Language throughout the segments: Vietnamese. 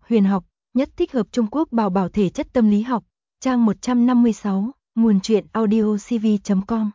huyền học, nhất thích hợp Trung Quốc bảo bảo thể chất tâm lý học, trang 156, nguồn truyện audiocv.com.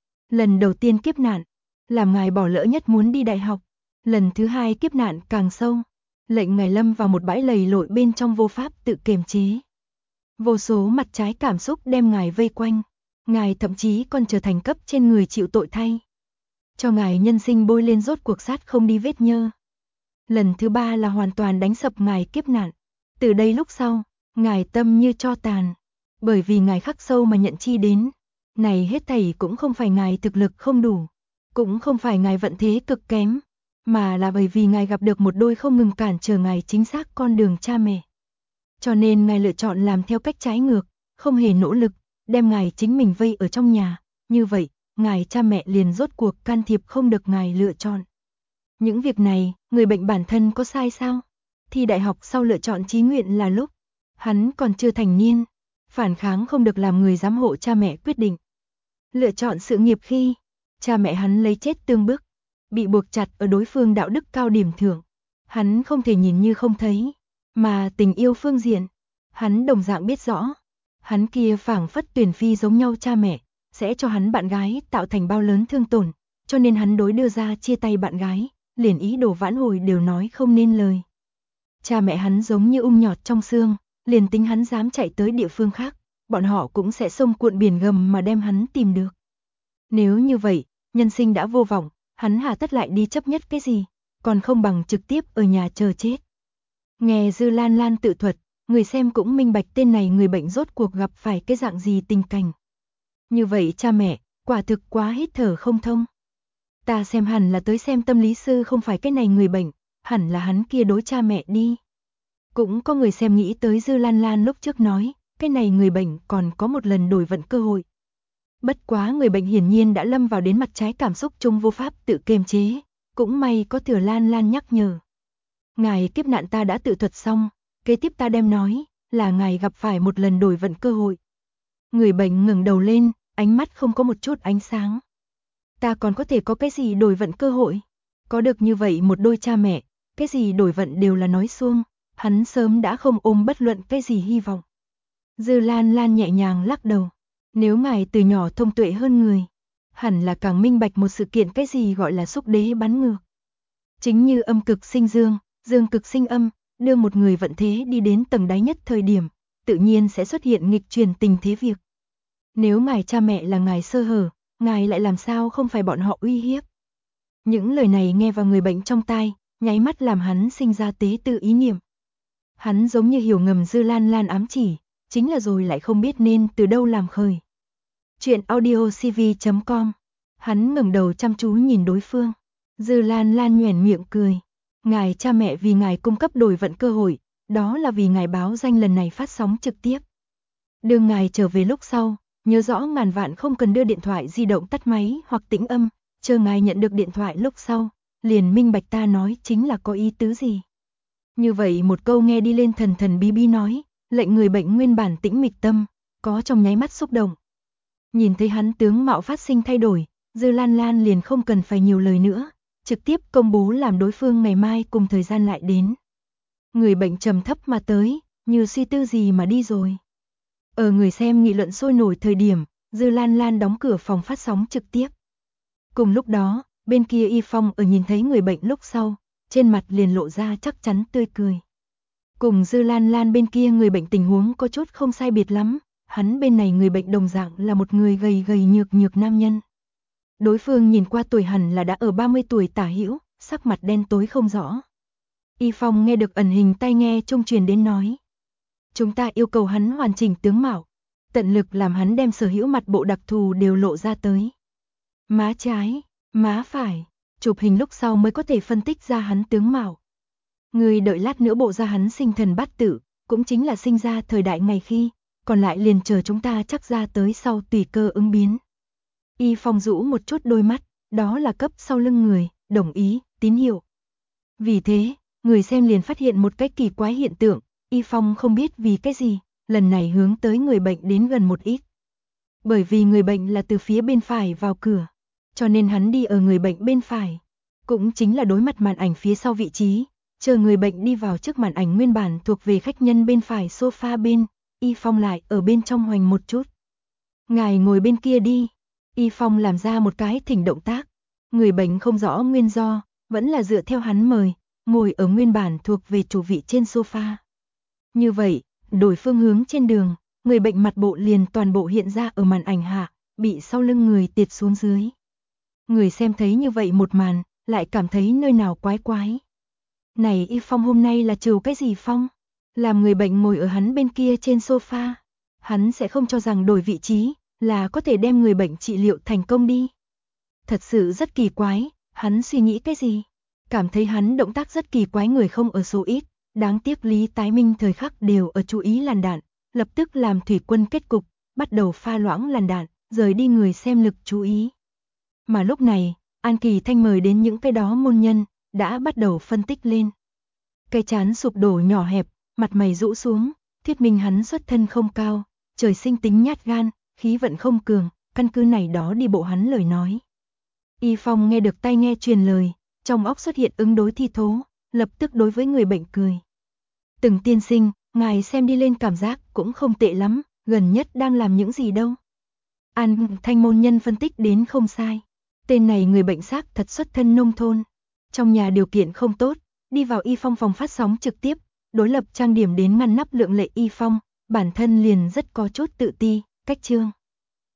Lần đầu tiên kiếp nạn, làm ngài bỏ lỡ nhất muốn đi đại học. Lần thứ hai kiếp nạn càng sâu, lệnh ngài lâm vào một bãi lầy lội bên trong vô pháp tự kiềm chế. Vô số mặt trái cảm xúc đem ngài vây quanh, ngài thậm chí còn trở thành cấp trên người chịu tội thay. Cho ngài nhân sinh bôi lên rốt cuộc sát không đi vết nhơ. Lần thứ ba là hoàn toàn đánh sập ngài kiếp nạn. Từ đây lúc sau, ngài tâm như tro tàn, bởi vì ngài khắc sâu mà nhận chi đến. Này hết thảy cũng không phải ngài thực lực không đủ, cũng không phải ngài vận thế cực kém, mà là bởi vì ngài gặp được một đôi không ngừng cản trở ngài chính xác con đường cha mẹ. Cho nên ngài lựa chọn làm theo cách trái ngược, không hề nỗ lực, đem ngài chính mình vây ở trong nhà. Như vậy, ngài cha mẹ liền rốt cuộc can thiệp không được ngài lựa chọn. Những việc này, người bệnh bản thân có sai sao? Thi đại học sau lựa chọn chí nguyện là lúc hắn còn chưa thành niên, phản kháng không được làm người giám hộ cha mẹ quyết định. Lựa chọn sự nghiệp khi cha mẹ hắn lấy chết tương bức, bị buộc chặt ở đối phương đạo đức cao điểm thượng, hắn không thể nhìn như không thấy, mà tình yêu phương diện, hắn đồng dạng biết rõ, hắn kia phảng phất tuyển phi giống nhau cha mẹ, sẽ cho hắn bạn gái tạo thành bao lớn thương tổn, cho nên hắn đối đưa ra chia tay bạn gái, liền ý đồ vãn hồi đều nói không nên lời. Cha mẹ hắn giống như nhọt trong xương, liền tính hắn dám chạy tới địa phương khác, bọn họ cũng sẽ xông cuộn biển gầm mà đem hắn tìm được. Nếu như vậy, nhân sinh đã vô vọng, hắn hà tất lại đi chấp nhất cái gì, còn không bằng trực tiếp ở nhà chờ chết. Nghe Dư Lan Lan tự thuật, người xem cũng minh bạch tên này người bệnh rốt cuộc gặp phải cái dạng gì tình cảnh. Như vậy cha mẹ, quả thực quá hít thở không thông. Ta xem hẳn là tới xem tâm lý sư không phải cái này người bệnh, hẳn là hắn kia đối cha mẹ đi. Cũng có người xem nghĩ tới Dư Lan Lan lúc trước nói, cái này người bệnh còn có một lần đổi vận cơ hội. Bất quá người bệnh hiển nhiên đã lâm vào đến mặt trái cảm xúc chung vô pháp tự kiềm chế, cũng may có Thừa Lan Lan nhắc nhở. Ngài kiếp nạn ta đã tự thuật xong, kế tiếp ta đem nói, là ngài gặp phải một lần đổi vận cơ hội. Người bệnh ngẩng đầu lên, ánh mắt không có một chút ánh sáng. Ta còn có thể có cái gì đổi vận cơ hội? Có được như vậy một đôi cha mẹ, cái gì đổi vận đều là nói suông, hắn sớm đã không ôm bất luận cái gì hy vọng. Dư Lan Lan nhẹ nhàng lắc đầu. Nếu ngài từ nhỏ thông tuệ hơn người, hẳn là càng minh bạch một sự kiện cái gì gọi là xúc đế bắn ngược. Chính như âm cực sinh dương, dương cực sinh âm, đưa một người vận thế đi đến tầng đáy nhất thời điểm, tự nhiên sẽ xuất hiện nghịch truyền tình thế việc. Nếu ngài cha mẹ là ngài sơ hở, ngài lại làm sao không phải bọn họ uy hiếp. Những lời này nghe vào người bệnh trong tai, nháy mắt làm hắn sinh ra tế tự ý niệm. Hắn giống như hiểu ngầm Dư Lan Lan ám chỉ, chính là rồi lại không biết nên từ đâu làm khởi. Chuyện audiocv.com. Hắn ngẩng đầu chăm chú nhìn đối phương. Dư Lan Lan nhoẻn miệng cười. Ngài cha mẹ vì ngài cung cấp đổi vận cơ hội, đó là vì ngài báo danh lần này phát sóng trực tiếp. Đương ngài trở về lúc sau, nhớ rõ ngàn vạn không cần đưa điện thoại di động tắt máy hoặc tĩnh âm, chờ ngài nhận được điện thoại lúc sau, liền minh bạch ta nói chính là có ý tứ gì. Như vậy một câu nghe đi lên thần thần bí bí nói, lệnh người bệnh nguyên bản tĩnh mịch tâm, có trong nháy mắt xúc động. Nhìn thấy hắn tướng mạo phát sinh thay đổi, Dư Lan Lan liền không cần phải nhiều lời nữa, trực tiếp công bố làm đối phương ngày mai cùng thời gian lại đến. Người bệnh trầm thấp mà tới, như suy tư gì mà đi rồi. Ở người xem nghị luận sôi nổi thời điểm, Dư Lan Lan đóng cửa phòng phát sóng trực tiếp. Cùng lúc đó, bên kia Y Phong ở nhìn thấy người bệnh lúc sau, trên mặt liền lộ ra chắc chắn tươi cười. Cùng Dư Lan Lan bên kia người bệnh tình huống có chút không sai biệt lắm, hắn bên này người bệnh đồng dạng là một người gầy gầy nhược nhược nam nhân. Đối phương nhìn qua tuổi hẳn là đã ở 30 tuổi tả hữu, sắc mặt đen tối không rõ. Y Phong nghe được ẩn hình tai nghe trung truyền đến nói. Chúng ta yêu cầu hắn hoàn chỉnh tướng mạo, tận lực làm hắn đem sở hữu mặt bộ đặc thù đều lộ ra tới. Má trái, má phải, chụp hình lúc sau mới có thể phân tích ra hắn tướng mạo. Người đợi lát nữa bộ ra hắn sinh thần bát tự, cũng chính là sinh ra thời đại ngày khi, còn lại liền chờ chúng ta chắc ra tới sau tùy cơ ứng biến. Y Phong rũ một chút đôi mắt, đó là cấp sau lưng người, đồng ý, tín hiệu. Vì thế, người xem liền phát hiện một cái kỳ quái hiện tượng, Y Phong không biết vì cái gì, lần này hướng tới người bệnh đến gần một ít. Bởi vì người bệnh là từ phía bên phải vào cửa, cho nên hắn đi ở người bệnh bên phải, cũng chính là đối mặt màn ảnh phía sau vị trí, Chờ người bệnh đi vào trước màn ảnh nguyên bản thuộc về khách nhân bên phải sofa bên, Y Phong lại ở bên trong hoành một chút. Ngài ngồi bên kia đi. Y Phong làm ra một cái thỉnh động tác. Người bệnh không rõ nguyên do, vẫn là dựa theo hắn mời, ngồi ở nguyên bản thuộc về chủ vị trên sofa. Như vậy, đổi phương hướng trên đường, người bệnh mặt bộ liền toàn bộ hiện ra ở màn ảnh hạ, bị sau lưng người tiệt xuống dưới. Người xem thấy như vậy một màn, lại cảm thấy nơi nào quái quái. Này Y Phong hôm nay là trừ cái gì Phong? Làm người bệnh ngồi ở hắn bên kia trên sofa. Hắn sẽ không cho rằng đổi vị trí là có thể đem người bệnh trị liệu thành công đi. Thật sự rất kỳ quái, hắn suy nghĩ cái gì? Cảm thấy hắn động tác rất kỳ quái người không ở số ít, đáng tiếc Lý Tái Minh thời khắc đều ở chú ý làn đạn, lập tức làm thủy quân kết cục, bắt đầu pha loãng làn đạn, rời đi người xem lực chú ý. Mà lúc này, An Kỳ Thanh mời đến những cái đó môn nhân, đã bắt đầu phân tích lên. Cái chán sụp đổ nhỏ hẹp, mặt mày rũ xuống, thuyết minh hắn xuất thân không cao, trời sinh tính nhát gan, khí vận không cường, căn cứ này đó đi bộ hắn lời nói. Y Phong nghe được tai nghe truyền lời, trong óc xuất hiện ứng đối thi thố, lập tức đối với người bệnh cười. Từng tiên sinh, ngài xem đi lên cảm giác cũng không tệ lắm, gần nhất đang làm những gì đâu. An Thanh môn nhân phân tích đến không sai. Tên này người bệnh xác thật xuất thân nông thôn. Trong nhà điều kiện không tốt, đi vào Y Phong phòng phát sóng trực tiếp, đối lập trang điểm đến ngăn nắp lượng lệ Y Phong, bản thân liền rất có chút tự ti, cách trương.